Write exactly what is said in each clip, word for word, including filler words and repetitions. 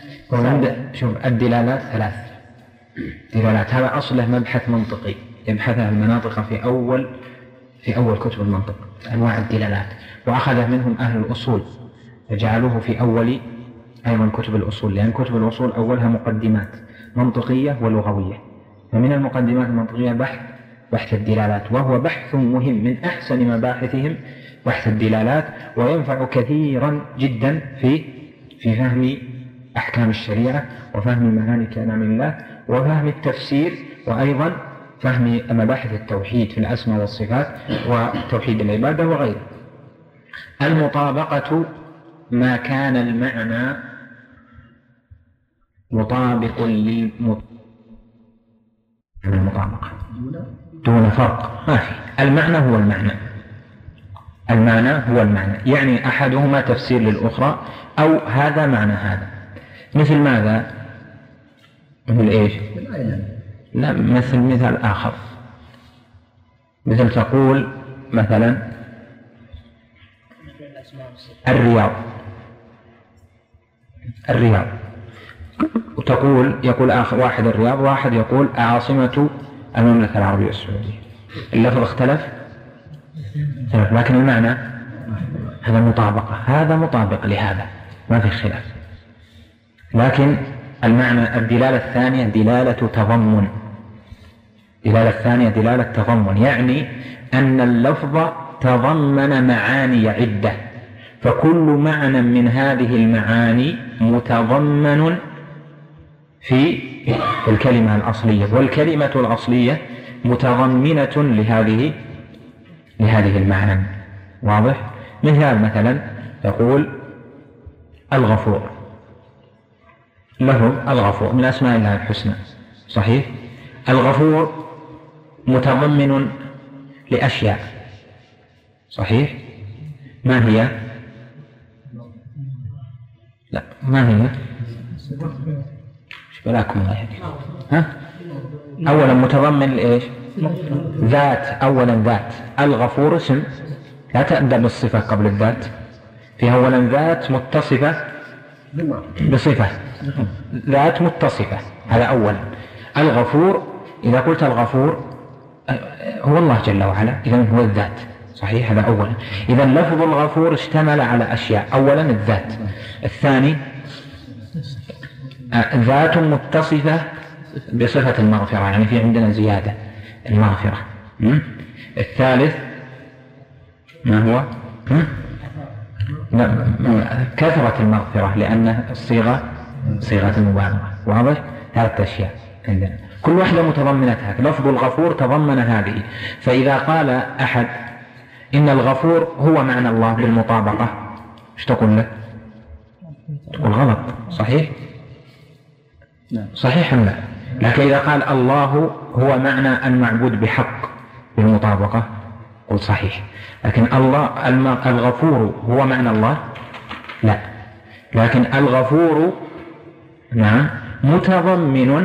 شوف الدلالات ثلاث دلالات، هذا أصله مبحث منطقي يبحثها المناطق في أول في أول كتب المنطق، أنواع الدلالات، وأخذ منهم أهل الأصول فجعلوه في أول أيضا كتب الأصول، لأن كتب الأصول أولها مقدمات منطقية ولغوية، فمن المقدمات المنطقية بحث بحث الدلالات، وهو بحث مهم من أحسن مباحثهم بحث الدلالات، وينفع كثيرا جدا في في فهم أحكام الشريعة وفهم معاني كلام الله وفهم التفسير، وأيضا فهم مباحث التوحيد في الأسماء والصفات وتوحيد العبادة وغيره. المطابقة ما كان المعنى مطابق للمطابقة دون فرق، ما في، المعنى هو المعنى، المعنى هو المعنى، يعني أحدهما تفسير للأخرى أو هذا معنى هذا. مثل ماذا؟ مثل إيش؟ لا، مثل مثال آخر، مثل تقول مثلا الرياض الرياض وتقول يقول آخر واحد الرياض، واحد يقول عاصمة المملكة العربية السعودية، اللفظ اختلف لكن المعنى هذا مطابقة، هذا مطابق لهذا ما في خلاف، لكن المعنى الدلالة الثانية دلالة تضمن، دلالة الثانية دلالة تضمن، يعني أن اللفظ تضمن معاني عدة، فكل معنى من هذه المعاني متضمن في الكلمة الأصلية، والكلمة الأصلية متضمنة لهذه لهذه المعنى. واضح؟ مثال مثلا يقول الغفور، لفظ الغفور من أسماء الله الحسنى، صحيح؟ الغفور متضمن لأشياء، صحيح؟ ما هي؟ لا، ما هي؟ بلاكم الله يهديكم. ها؟ أولا متضمن لإيش؟ ذات، أولا ذات، الغفور اسم لا تبدأ بالصفة قبل الذات، فيها أولا ذات متصفة بصفة، ذات متصفة، هذا أولا. الغفور إذا قلت الغفور هو الله جل وعلا، إذن هو الذات، صحيح؟ هذا أولا. إذا لفظ الغفور اشتمل على أشياء، أولا الذات، الثاني ذات متصفة بصفة المغفرة، يعني في عندنا زيادة المغفرة. الثالث ما هو؟ كثرة المغفرة، لأن الصيغة صيغة المبالغة. واضح؟ ثلاثة أشياء عندنا كل واحدة متضمنتها، لفظ الغفور تضمن هذه، فإذا قال أحد إن الغفور هو معنى الله بالمطابقة، ايش تقول له؟ تقول غلط، صحيح؟ صحيح لا، لكن إذا قال الله هو معنى المعبود بحق بالمطابقة قل صحيح، لكن الله الغفور هو معنى الله لا، لكن الغفور نعم متضمن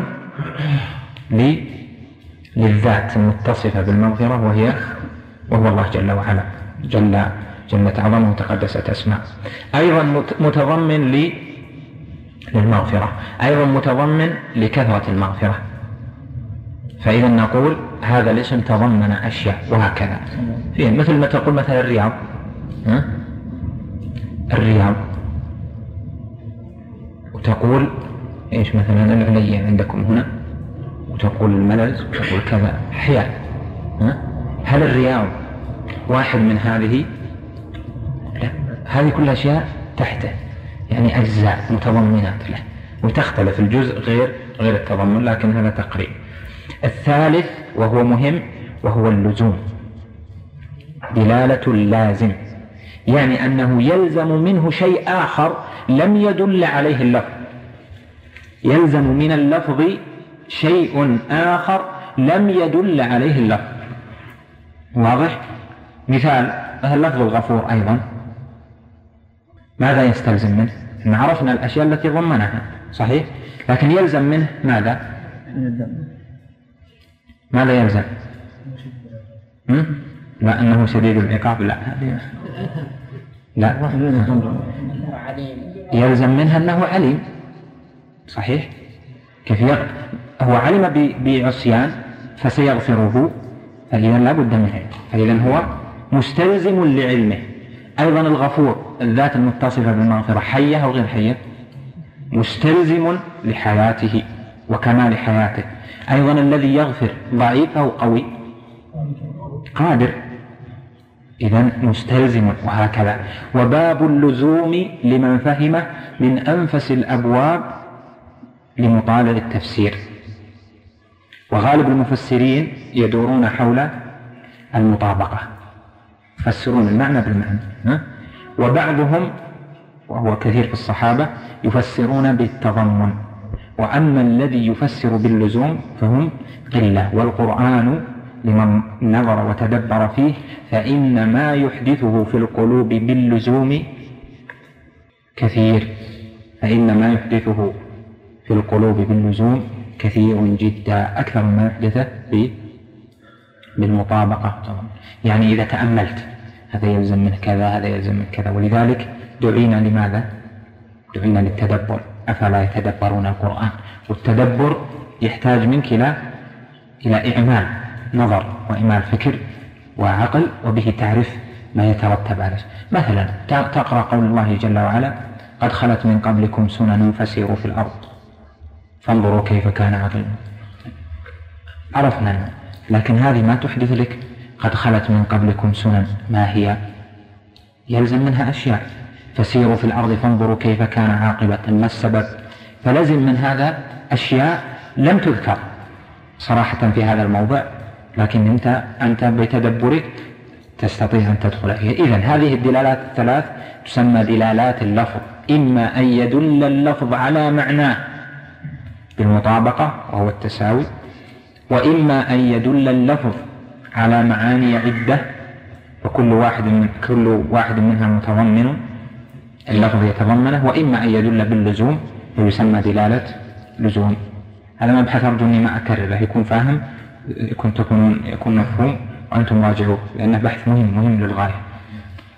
للذات المتصفة بالمغفرة، وهي وهو الله جل وعلا، جل جلت عظمه وتقدست أسماء. أيضا متضمن للمغفرة، أيضا متضمن لكثرة المغفرة، فإذا نقول هذا الاسم تضمن أشياء، وهكذا فيه. مثل ما تقول مثلا الرياض، ها؟ الرياض وتقول إيش مثلا العليا عندكم هنا، وتقول الملز، وتقول كذا أحياء. هل الرياض واحد من هذه؟ لا، هذه كل أشياء تحته، يعني أجزاء متضمنات له، وتختلف الجزء غير غير التضمن، لكن هذا تقريب. الثالث وهو مهم وهو اللزوم، دلالة اللازم، يعني أنه يلزم منه شيء آخر لم يدل عليه اللفظ، يلزم من اللفظ شيء آخر لم يدل عليه اللفظ. واضح؟ مثال مثل لفظ الغفور أيضا ماذا يستلزم منه؟ إن عرفنا الأشياء التي ضمنها، صحيح؟ لكن يلزم منه ماذا؟ ماذا يلزم؟ لا، أنه شديد العقاب، لا لا، يلزم منها أنه عليم، صحيح؟ كيف يغفر؟ هو علم بعصيان فسيغفره، فإذا لا بد منه، فإذا هو مستلزم لعلمه. أيضا الغفور الذات المتصفة بالمغفرة حية أو غير حية؟ مستلزم لحياته وكمال حياته. أيضا الذي يغفر ضعيف أو قوي؟ قادر، إذن مستلزم، وهكذا. وباب اللزوم لمن فهمه من أنفس الأبواب لمطالع التفسير. وغالب المفسرين يدورون حول المطابقة، يفسرون المعنى بالمعنى، وبعضهم وهو كثير في الصحابة يفسرون بالتضمن. وأما الذي يفسر باللزوم فهم قلة، والقرآن لمن نظر وتدبر فيه فإن ما يحدثه في القلوب باللزوم كثير، فإن ما يحدثه في القلوب باللزوم كثير جدا، أكثر ما يحدثه بالمطابقة. يعني إذا تأملت هذا يلزم من كذا، هذا يلزم من كذا. ولذلك دعينا لماذا؟ دعينا للتدبر. أفلا يتدبرون القرآن؟ والتدبر يحتاج منك إلى إلى إعمال نظر وإعمال فكر وعقل، وبه تعرف ما يترتب عليه. مثلا تقرأ قول الله جل وعلا: قد خلت من قبلكم سنن فسيروا في الأرض فانظروا كيف كان عاقبة. عرفنا، لكن هذه ما تحدث لك قد خلت من قبلكم سنن، ما هي؟ يلزم منها أشياء. فسيروا في الأرض فانظروا كيف كان عاقبة، ما السبب؟ فلزم من هذا أشياء لم تذكر صراحة في هذا الموضع، لكن أنت, أنت بتدبرك تستطيع أن تدخل فيها. إذن هذه الدلالات الثلاث تسمى دلالات اللفظ، إما أن يدل اللفظ على معناه بالمطابقة وهو التساوي، وإما أن يدل اللفظ على معاني عدة وكل واحد من كل واحد منها متضمن اللفظ يتضمنه، وإما أن يدل باللزوم ويسمى دلالة لزوم. هذا مبحث أرجو أني ما أكرره، يكون فاهم، يكون تكون يكون مفهوم، وأنتم راجعوه، لأنه بحث مهم مهم للغاية.